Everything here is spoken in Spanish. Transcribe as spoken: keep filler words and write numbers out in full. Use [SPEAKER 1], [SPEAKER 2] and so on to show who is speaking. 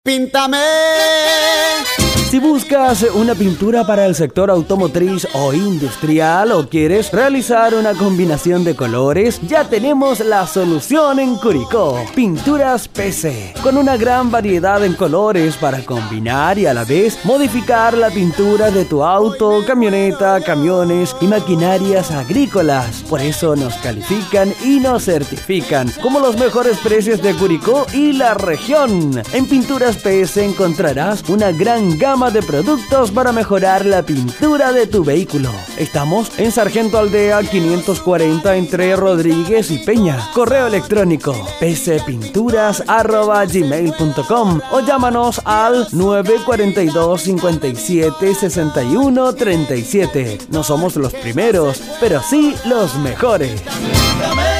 [SPEAKER 1] Píntame.
[SPEAKER 2] Si buscas una pintura para el sector automotriz o industrial o quieres realizar una combinación de colores, ya tenemos la solución en Curicó. Pinturas P C, con una gran variedad en colores para combinar y a la vez modificar la pintura de tu auto, camioneta, camiones y maquinarias agrícolas. Por eso nos califican y nos certifican como los mejores precios de Curicó y la región. En Pinturas P S encontrarás una gran gama de productos para mejorar la pintura de tu vehículo. Estamos en Sargento Aldea quinientos cuarenta entre Rodríguez y Peña. Correo electrónico p c pinturas arroba gmail punto com o llámanos al nueve cuatro dos, cinco siete, seis uno tres siete. No somos los primeros, pero sí los mejores.
[SPEAKER 1] Píntame.